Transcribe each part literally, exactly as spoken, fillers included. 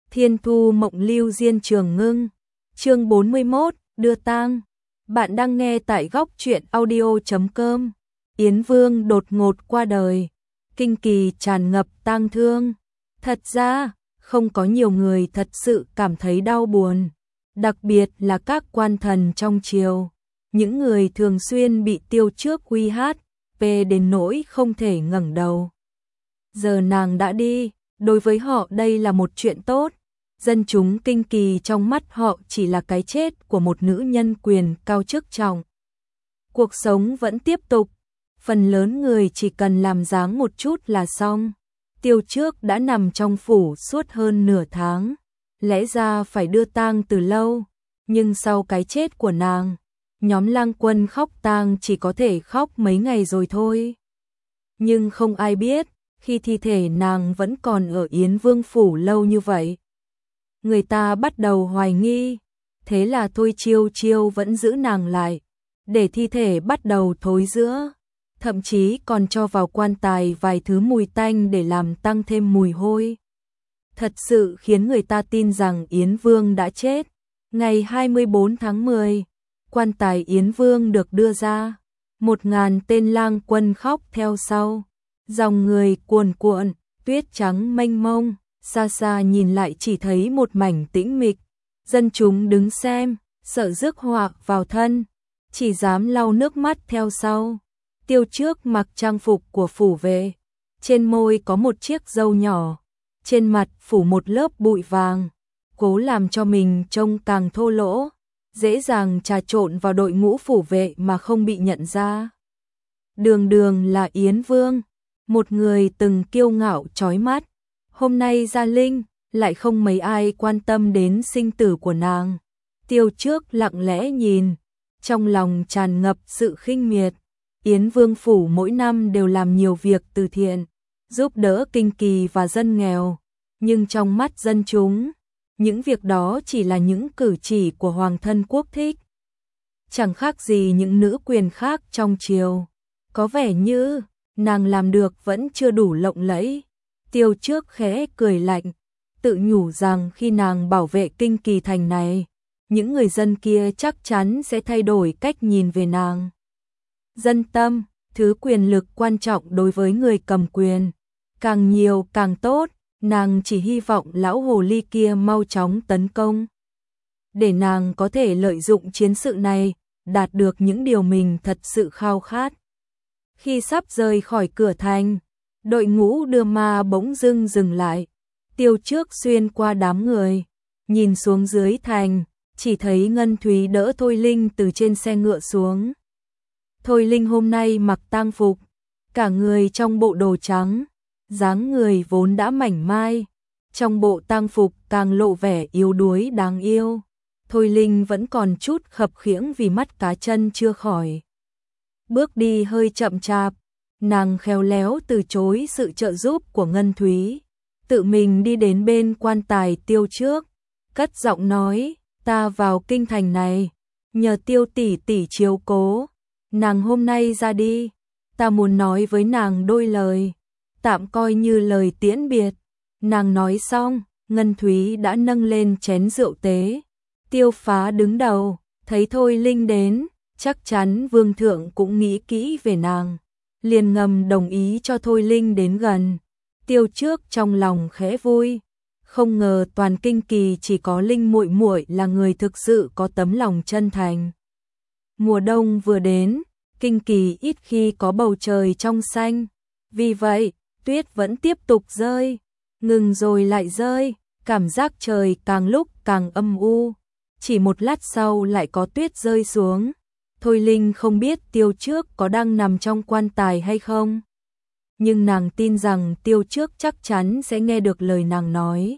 Thiên thu mộng lưu diên trường ngưng. Chương bốn mươi mốt, đưa tang. Bạn đang nghe tại góc truyện audio chấm com. Yến Vương đột ngột qua đời. Kinh kỳ tràn ngập tang thương. Thật ra, không có nhiều người thật sự cảm thấy đau buồn. Đặc biệt là các quan thần trong triều. Những người thường xuyên bị Tiêu Trước uy hát, về đến nỗi không thể ngẩng đầu. Giờ nàng đã đi, đối với họ đây là một chuyện tốt. Dân chúng Kinh kỳ trong mắt họ chỉ là cái chết của một nữ nhân quyền cao chức trọng. Cuộc sống vẫn tiếp tục, phần lớn người chỉ cần làm dáng một chút là xong. Tiêu Trước đã nằm trong phủ suốt hơn nửa tháng, lẽ ra phải đưa tang từ lâu, nhưng sau cái chết của nàng, nhóm lang quân khóc tang chỉ có thể khóc mấy ngày rồi thôi. Nhưng không ai biết, khi thi thể nàng vẫn còn ở Yến Vương phủ lâu như vậy. Người ta bắt đầu hoài nghi, thế là thôi Chiêu Chiêu vẫn giữ nàng lại, để thi thể bắt đầu thối rữa, thậm chí còn cho vào quan tài vài thứ mùi tanh để làm tăng thêm mùi hôi. Thật sự khiến người ta tin rằng Yến Vương đã chết. Ngày hai mươi bốn tháng mười, quan tài Yến Vương được đưa ra, một ngàn tên lang quân khóc theo sau, dòng người cuồn cuộn, tuyết trắng mênh mông. Xa xa nhìn lại chỉ thấy một mảnh tĩnh mịch, dân chúng đứng xem, sợ rước họa vào thân, chỉ dám lau nước mắt theo sau. Tiêu Trước mặc trang phục của phủ vệ, trên môi có một chiếc râu nhỏ, trên mặt phủ một lớp bụi vàng, cố làm cho mình trông càng thô lỗ, dễ dàng trà trộn vào đội ngũ phủ vệ mà không bị nhận ra. Đường đường là Yến Vương, một người từng kiêu ngạo chói mắt. Hôm nay ra linh, lại không mấy ai quan tâm đến sinh tử của nàng. Tiêu Trước lặng lẽ nhìn, trong lòng tràn ngập sự khinh miệt. Yến Vương phủ mỗi năm đều làm nhiều việc từ thiện, giúp đỡ kinh kỳ và dân nghèo. Nhưng trong mắt dân chúng, những việc đó chỉ là những cử chỉ của hoàng thân quốc thích. Chẳng khác gì những nữ quyền khác trong triều. Có vẻ như, nàng làm được vẫn chưa đủ lộng lẫy. Tiêu Trước khẽ cười lạnh, tự nhủ rằng khi nàng bảo vệ kinh kỳ thành này, những người dân kia chắc chắn sẽ thay đổi cách nhìn về nàng. Dân tâm, thứ quyền lực quan trọng đối với người cầm quyền, càng nhiều càng tốt, nàng chỉ hy vọng lão hồ ly kia mau chóng tấn công. Để nàng có thể lợi dụng chiến sự này, đạt được những điều mình thật sự khao khát. Khi sắp rời khỏi cửa thành, đội ngũ đưa ma bỗng dưng dừng lại. Tiêu Trước xuyên qua đám người, nhìn xuống dưới thành, chỉ thấy Ngân Thúy đỡ Thôi Linh từ trên xe ngựa xuống. Thôi Linh hôm nay mặc tang phục, cả người trong bộ đồ trắng, dáng người vốn đã mảnh mai, trong bộ tang phục càng lộ vẻ yếu đuối đáng yêu. Thôi Linh vẫn còn chút khập khiễng vì mắt cá chân chưa khỏi. Bước đi hơi chậm chạp, nàng khéo léo từ chối sự trợ giúp của Ngân Thúy, tự mình đi đến bên quan tài Tiêu Trước, cất giọng nói, ta vào kinh thành này, nhờ Tiêu tỷ tỷ chiếu cố, nàng hôm nay ra đi, ta muốn nói với nàng đôi lời, tạm coi như lời tiễn biệt. Nàng nói xong, Ngân Thúy đã nâng lên chén rượu tế. Tiêu Phá đứng đầu, thấy Thôi Linh đến, chắc chắn Vương thượng cũng nghĩ kỹ về nàng, liền ngầm đồng ý cho Thôi Linh đến gần. Tiêu Trước trong lòng khẽ vui, không ngờ toàn kinh kỳ chỉ có Linh muội muội là người thực sự có tấm lòng chân thành. Mùa đông vừa đến, kinh kỳ ít khi có bầu trời trong xanh, vì vậy, tuyết vẫn tiếp tục rơi, ngừng rồi lại rơi, cảm giác trời càng lúc càng âm u, chỉ một lát sau lại có tuyết rơi xuống. Thôi Linh không biết Tiêu Trước có đang nằm trong quan tài hay không, nhưng nàng tin rằng Tiêu Trước chắc chắn sẽ nghe được lời nàng nói.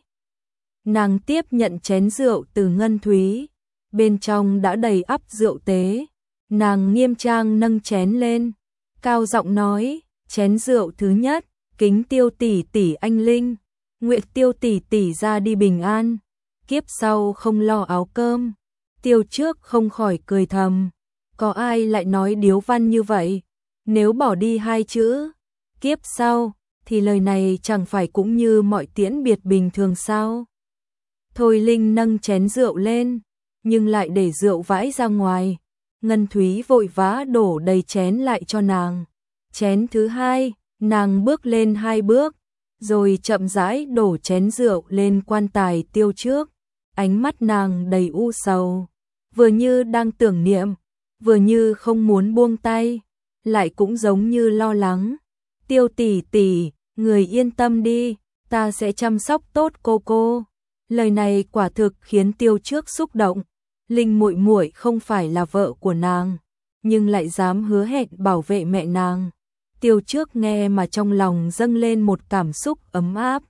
Nàng tiếp nhận chén rượu từ Ngân Thúy, bên trong đã đầy ắp rượu tế. Nàng nghiêm trang nâng chén lên, cao giọng nói, chén rượu thứ nhất, kính Tiêu tỷ tỷ anh linh, nguyện Tiêu tỷ tỷ ra đi bình an, kiếp sau không lo áo cơm. Tiêu Trước không khỏi cười thầm, có ai lại nói điếu văn như vậy, nếu bỏ đi hai chữ kiếp sau thì lời này chẳng phải cũng như mọi tiễn biệt bình thường sao? Thôi Linh nâng chén rượu lên, nhưng lại để rượu vãi ra ngoài. Ngân Thúy vội vã đổ đầy chén lại cho nàng. Chén thứ hai, nàng bước lên hai bước, rồi chậm rãi đổ chén rượu lên quan tài Tiêu trước. Ánh mắt nàng đầy u sầu, vừa như đang tưởng niệm, vừa như không muốn buông tay, lại cũng giống như lo lắng. Tiêu tỷ tỷ, người yên tâm đi, ta sẽ chăm sóc tốt cô cô. Lời này quả thực khiến Tiêu trước xúc động. Linh muội muội không phải là vợ của nàng, nhưng lại dám hứa hẹn bảo vệ mẹ nàng. Tiêu trước nghe mà trong lòng dâng lên một cảm xúc ấm áp.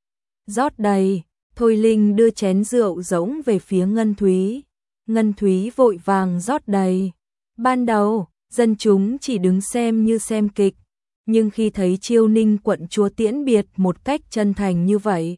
Rót đầy, Thôi Linh đưa chén rượu rỗng về phía Ngân Thúy. Ngân Thúy vội vàng rót đầy. Ban đầu, dân chúng chỉ đứng xem như xem kịch, nhưng khi thấy Chiêu Ninh quận chúa tiễn biệt một cách chân thành như vậy,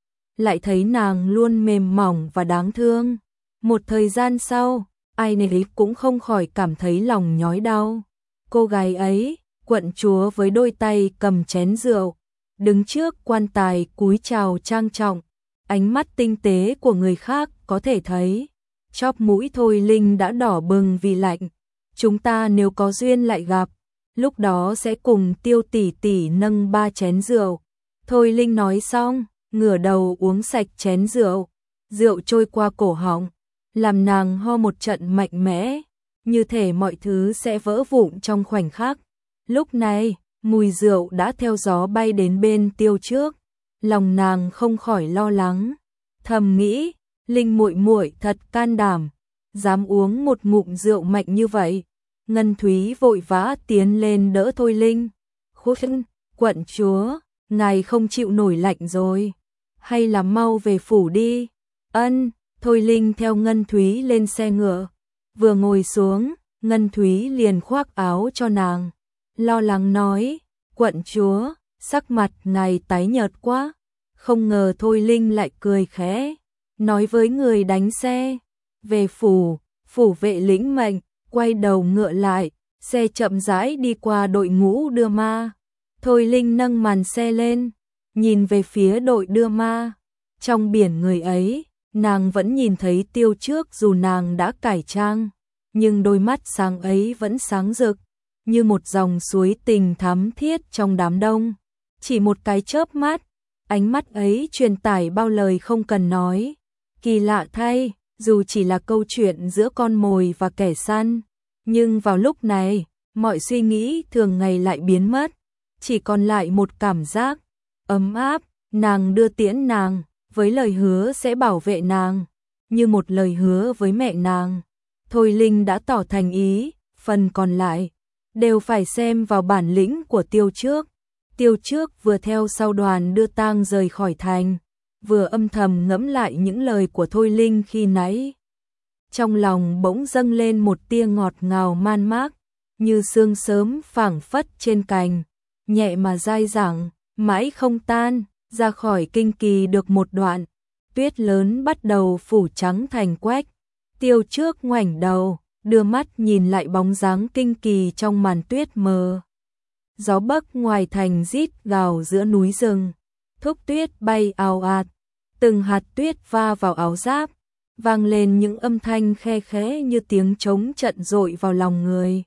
lại thấy nàng luôn mềm mỏng và đáng thương. Một thời gian sau, ai nấy cũng không khỏi cảm thấy lòng nhói đau. Cô gái ấy, quận chúa với đôi tay cầm chén rượu, đứng trước quan tài cúi chào trang trọng, ánh mắt tinh tế của người khác có thể thấy. Chóp mũi Thôi Linh đã đỏ bừng vì lạnh. Chúng ta nếu có duyên lại gặp, lúc đó sẽ cùng Tiêu tỷ tỷ nâng ba chén rượu. Thôi Linh nói xong, ngửa đầu uống sạch chén rượu. Rượu trôi qua cổ họng, làm nàng ho một trận mạnh mẽ, như thể mọi thứ sẽ vỡ vụn trong khoảnh khắc. Lúc này, mùi rượu đã theo gió bay đến bên Tiêu trước, lòng nàng không khỏi lo lắng, thầm nghĩ, Linh muội muội thật can đảm, dám uống một ngụm rượu mạnh như vậy. Ngân Thúy vội vã tiến lên đỡ Thôi Linh. Khúc quận chúa, ngài không chịu nổi lạnh rồi, hay là mau về phủ đi. Ân. Thôi Linh theo Ngân Thúy lên xe ngựa, vừa ngồi xuống, Ngân Thúy liền khoác áo cho nàng, lo lắng nói, quận chúa, sắc mặt ngài tái nhợt quá. Không ngờ Thôi Linh lại cười khẽ, nói với người đánh xe, về phủ. Phủ vệ lĩnh mệnh, quay đầu ngựa lại, xe chậm rãi đi qua đội ngũ đưa ma. Thôi Linh nâng màn xe lên, nhìn về phía đội đưa ma, trong biển người ấy, nàng vẫn nhìn thấy Tiêu trước dù nàng đã cải trang, nhưng đôi mắt sáng ấy vẫn sáng rực, như một dòng suối tình thắm thiết trong đám đông. Chỉ một cái chớp mắt, ánh mắt ấy truyền tải bao lời không cần nói. Kỳ lạ thay, dù chỉ là câu chuyện giữa con mồi và kẻ săn, nhưng vào lúc này, mọi suy nghĩ thường ngày lại biến mất, chỉ còn lại một cảm giác ấm áp. Nàng đưa tiễn nàng, với lời hứa sẽ bảo vệ nàng, như một lời hứa với mẹ nàng. Thôi Linh đã tỏ thành ý, phần còn lại đều phải xem vào bản lĩnh của Tiêu trước. Tiêu trước vừa theo sau đoàn đưa tang rời khỏi thành, vừa âm thầm ngẫm lại những lời của Thôi Linh khi nãy. Trong lòng bỗng dâng lên một tia ngọt ngào man mác, như sương sớm phảng phất trên cành, nhẹ mà dai dẳng, mãi không tan. Ra khỏi Kinh Kỳ được một đoạn, tuyết lớn bắt đầu phủ trắng thành quách. Tiêu trước ngoảnh đầu, đưa mắt nhìn lại bóng dáng Kinh Kỳ trong màn tuyết mờ. Gió bấc ngoài thành rít gào giữa núi rừng, thúc tuyết bay ào ạt, từng hạt tuyết va vào áo giáp, vang lên những âm thanh khe khẽ như tiếng trống trận dội vào lòng người.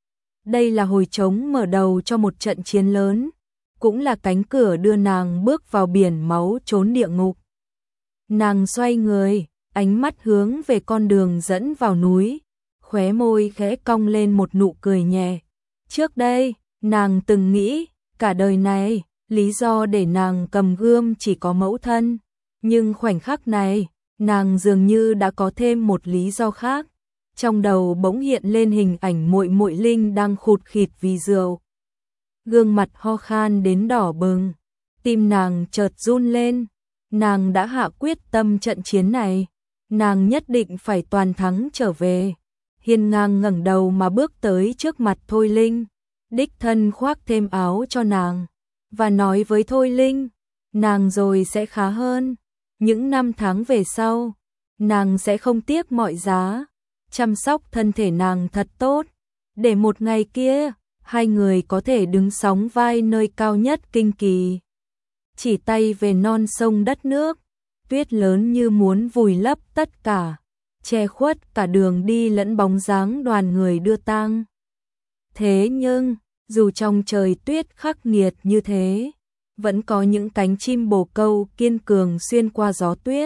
Đây là hồi trống mở đầu cho một trận chiến lớn, cũng là cánh cửa đưa nàng bước vào biển máu chốn địa ngục. Nàng xoay người, ánh mắt hướng về con đường dẫn vào núi, khóe môi khẽ cong lên một nụ cười nhẹ. Trước đây, nàng từng nghĩ, cả đời này, lý do để nàng cầm gươm chỉ có mẫu thân, nhưng khoảnh khắc này, nàng dường như đã có thêm một lý do khác. Trong đầu bỗng hiện lên hình ảnh muội muội Linh đang khụt khịt vì rượu, gương mặt ho khan đến đỏ bừng, tim nàng chợt run lên. Nàng đã hạ quyết tâm trận chiến này, nàng nhất định phải toàn thắng trở về. Hiên ngang ngẩng đầu mà bước tới trước mặt Thôi Linh, đích thân khoác thêm áo cho nàng, và nói với Thôi Linh, nàng rồi sẽ khá hơn. Những năm tháng về sau, nàng sẽ không tiếc mọi giá, chăm sóc thân thể nàng thật tốt, để một ngày kia, hai người có thể đứng sóng vai nơi cao nhất Kinh Kỳ, chỉ tay về non sông đất nước. tuyết lớn như muốn vùi lấp tất cả, che khuất cả đường đi lẫn bóng dáng đoàn người đưa tang. Thế nhưng, dù trong trời tuyết khắc nghiệt như thế, vẫn có những cánh chim bồ câu kiên cường xuyên qua gió tuyết.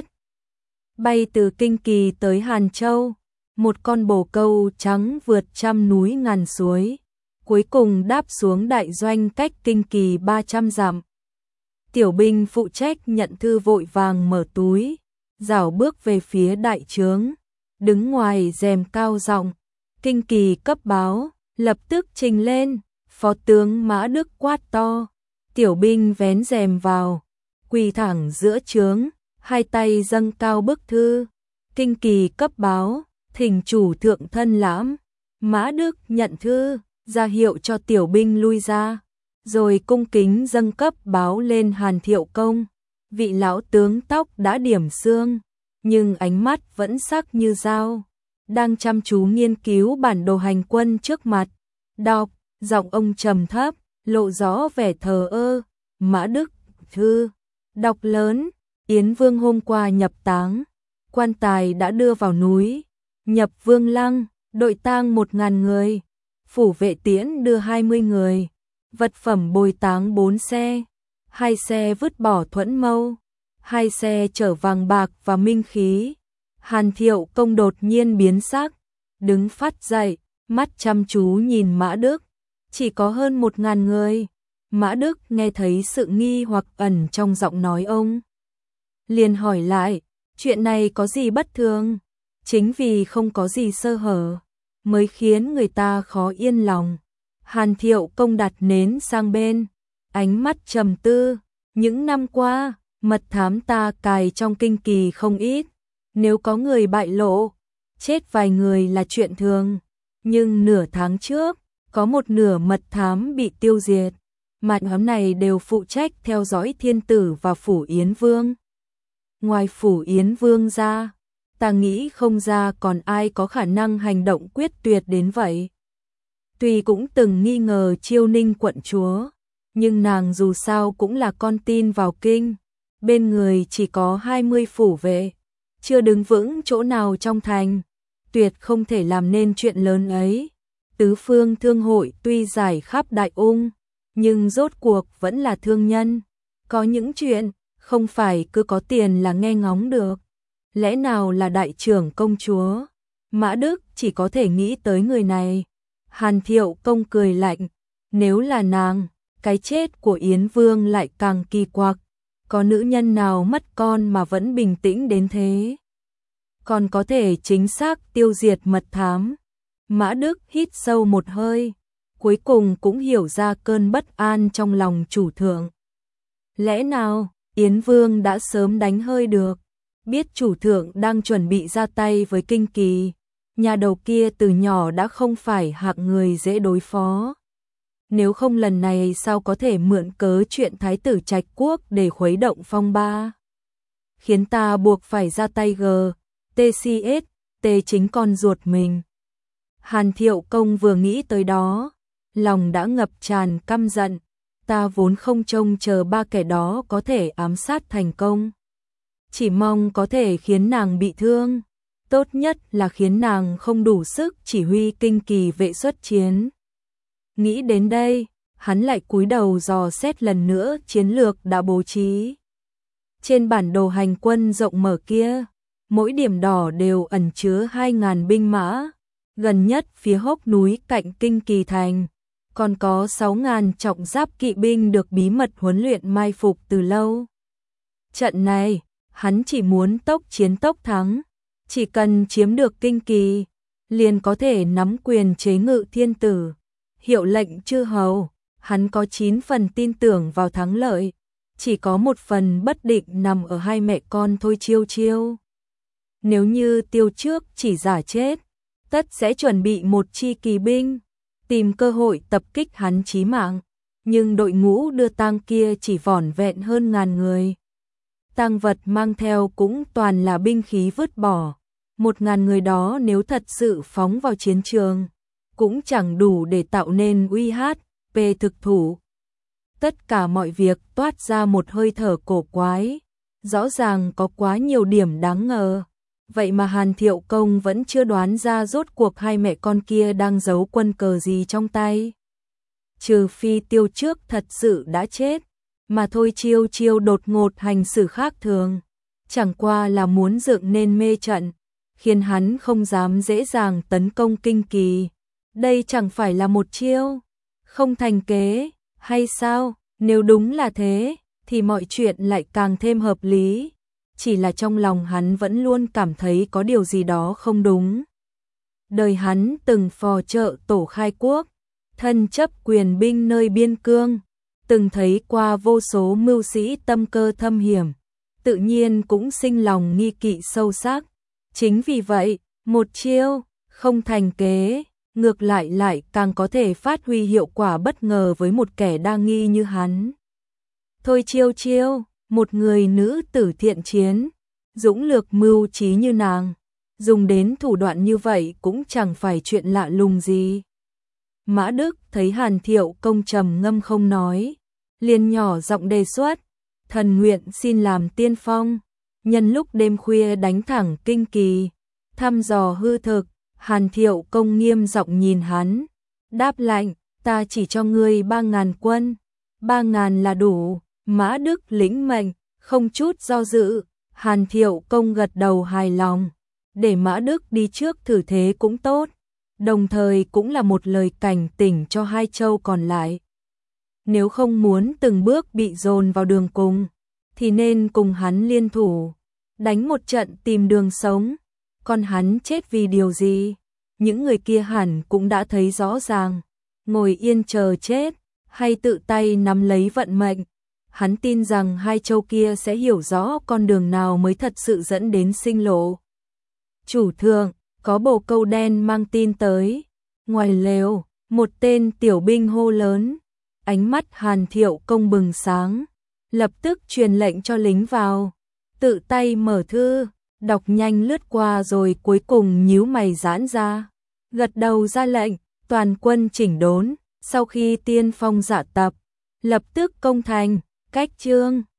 Bay từ Kinh Kỳ tới Hàn Châu, một con bồ câu trắng vượt trăm núi ngàn suối, cuối cùng đáp xuống đại doanh cách Kinh Kỳ ba trăm dặm. Tiểu binh phụ trách nhận thư vội vàng mở túi, rảo bước về phía đại trướng, đứng ngoài rèm cao giọng, Kinh Kỳ cấp báo, lập tức trình lên. Phó tướng Mã Đức quát to, tiểu binh vén rèm vào, quỳ thẳng giữa trướng, hai tay dâng cao bức thư, Kinh Kỳ cấp báo, thỉnh chủ thượng thân lãm. Mã Đức nhận thư, ra hiệu cho tiểu binh lui ra, rồi cung kính dâng cấp báo lên Hàn Thiệu Công. Vị lão tướng tóc đã điểm xương, nhưng ánh mắt vẫn sắc như dao, đang chăm chú nghiên cứu bản đồ hành quân trước mặt. Đọc, giọng ông trầm thấp, lộ rõ vẻ thờ ơ. Mã Đức, thư, đọc lớn, Yến Vương hôm qua nhập táng, quan tài đã đưa vào núi, nhập Vương Lăng, đội tang một ngàn người, phủ vệ tiễn đưa hai mươi người, vật phẩm bồi táng bốn xe, hai xe vứt bỏ thuẫn mâu, hai xe chở vàng bạc và minh khí. Hàn Thiệu Công đột nhiên biến sắc, đứng phát dậy, mắt chăm chú nhìn Mã Đức. Chỉ có hơn một ngàn người. Mã Đức nghe thấy sự nghi hoặc ẩn trong giọng nói ông, liền hỏi lại, chuyện này có gì bất thường? Chính vì không có gì sơ hở, mới khiến người ta khó yên lòng. Hàn Thiệu Công đặt nến sang bên, ánh mắt trầm tư. Những năm qua, mật thám ta cài trong Kinh Kỳ không ít. Nếu có người bại lộ, chết vài người là chuyện thường. Nhưng nửa tháng trước, có một nửa mật thám bị tiêu diệt. Mật thám này đều phụ trách theo dõi thiên tử và phủ Yến Vương. Ngoài phủ Yến Vương ra, ta nghĩ không ra còn ai có khả năng hành động quyết tuyệt đến vậy. Tuy cũng từng nghi ngờ Chiêu Ninh quận chúa, nhưng nàng dù sao cũng là con tin vào kinh. Bên người chỉ có hai mươi phủ vệ, chưa đứng vững chỗ nào trong thành, tuyệt không thể làm nên chuyện lớn ấy. Tứ phương thương hội tuy giải khắp đại ung, nhưng rốt cuộc vẫn là thương nhân. Có những chuyện, không phải cứ có tiền là nghe ngóng được. Lẽ nào là đại trưởng công chúa? Mã Đức chỉ có thể nghĩ tới người này. Hàn Thiệu Công cười lạnh, nếu là nàng, cái chết của Yến Vương lại càng kỳ quặc. Có nữ nhân nào mất con mà vẫn bình tĩnh đến thế? Còn có thể chính xác tiêu diệt mật thám. Mã Đức hít sâu một hơi, cuối cùng cũng hiểu ra cơn bất an trong lòng chủ thượng. Lẽ nào, Yến Vương đã sớm đánh hơi được, biết chủ thượng đang chuẩn bị ra tay với Kinh Kỳ, nhà đầu kia từ nhỏ đã không phải hạng người dễ đối phó. Nếu không lần này sao có thể mượn cớ chuyện Thái tử Trạch Quốc để khuấy động phong ba, khiến ta buộc phải ra tay gờ, tê xê ét, tê chính con ruột mình. Hàn Thiệu Công vừa nghĩ tới đó, lòng đã ngập tràn căm giận. Ta vốn không trông chờ ba kẻ đó có thể ám sát thành công, chỉ mong có thể khiến nàng bị thương, tốt nhất là khiến nàng không đủ sức chỉ huy Kinh Kỳ vệ xuất chiến. Nghĩ đến đây, hắn lại cúi đầu dò xét lần nữa chiến lược đã bố trí. Trên bản đồ hành quân rộng mở kia, mỗi điểm đỏ đều ẩn chứa hai ngàn binh mã, gần nhất phía hốc núi cạnh Kinh Kỳ thành, còn có sáu ngàn trọng giáp kỵ binh được bí mật huấn luyện mai phục từ lâu. Trận này, hắn chỉ muốn tốc chiến tốc thắng, chỉ cần chiếm được Kinh Kỳ, liền có thể nắm quyền chế ngự thiên tử, hiệu lệnh chư hầu. Hắn có chín phần tin tưởng vào thắng lợi, chỉ có một phần bất định nằm ở hai mẹ con Thôi Chiêu Chiêu. Nếu như Tiêu Trước chỉ giả chết, tất sẽ chuẩn bị một chi kỳ binh, tìm cơ hội tập kích hắn chí mạng, nhưng đội ngũ đưa tang kia chỉ vỏn vẹn hơn ngàn người. Tang vật mang theo cũng toàn là binh khí vứt bỏ, một ngàn người đó nếu thật sự phóng vào chiến trường, cũng chẳng đủ để tạo nên uy hát về thực thủ. Tất cả mọi việc toát ra một hơi thở cổ quái, rõ ràng có quá nhiều điểm đáng ngờ. Vậy mà Hàn Thiệu Công vẫn chưa đoán ra rốt cuộc hai mẹ con kia đang giấu quân cờ gì trong tay. Trừ phi Tiêu Trước thật sự đã chết, mà thôi Chiêu Chiêu đột ngột hành xử khác thường, chẳng qua là muốn dựng nên mê trận, khiến hắn không dám dễ dàng tấn công Kinh Kỳ. Đây chẳng phải là một chiêu không thành kế, hay sao? Nếu đúng là thế, thì mọi chuyện lại càng thêm hợp lý. Chỉ là trong lòng hắn vẫn luôn cảm thấy có điều gì đó không đúng. Đời hắn từng phò trợ tổ khai quốc, thân chấp quyền binh nơi biên cương, từng thấy qua vô số mưu sĩ tâm cơ thâm hiểm, tự nhiên cũng sinh lòng nghi kỵ sâu sắc. Chính vì vậy, một chiêu không thành kế, ngược lại lại càng có thể phát huy hiệu quả bất ngờ với một kẻ đa nghi như hắn. Thôi Chiêu Chiêu, một người nữ tử thiện chiến, dũng lược mưu trí như nàng, dùng đến thủ đoạn như vậy cũng chẳng phải chuyện lạ lùng gì. Mã Đức thấy Hàn Thiệu Công trầm ngâm không nói, liền nhỏ giọng đề xuất, thần nguyện xin làm tiên phong, nhân lúc đêm khuya đánh thẳng Kinh Kỳ, thăm dò hư thực. Hàn Thiệu Công nghiêm giọng nhìn hắn, đáp lạnh, ta chỉ cho ngươi ba ngàn quân, ba ngàn là đủ. Mã Đức lĩnh mệnh, không chút do dự. Hàn Thiệu Công gật đầu hài lòng, để Mã Đức đi trước thử thế cũng tốt, đồng thời cũng là một lời cảnh tỉnh cho hai châu còn lại. Nếu không muốn từng bước bị dồn vào đường cùng, thì nên cùng hắn liên thủ, đánh một trận tìm đường sống. Còn hắn chết vì điều gì? Những người kia hẳn cũng đã thấy rõ ràng, ngồi yên chờ chết, hay tự tay nắm lấy vận mệnh. Hắn tin rằng hai châu kia sẽ hiểu rõ con đường nào mới thật sự dẫn đến sinh lộ. Chủ thượng, có bồ câu đen mang tin tới. Ngoài lều, một tên tiểu binh hô lớn. Ánh mắt Hàn Thiệu Công bừng sáng, lập tức truyền lệnh cho lính vào, tự tay mở thư, đọc nhanh lướt qua rồi cuối cùng nhíu mày giãn ra, gật đầu ra lệnh, toàn quân chỉnh đốn, sau khi tiên phong dạ tập, lập tức công thành. Cách chương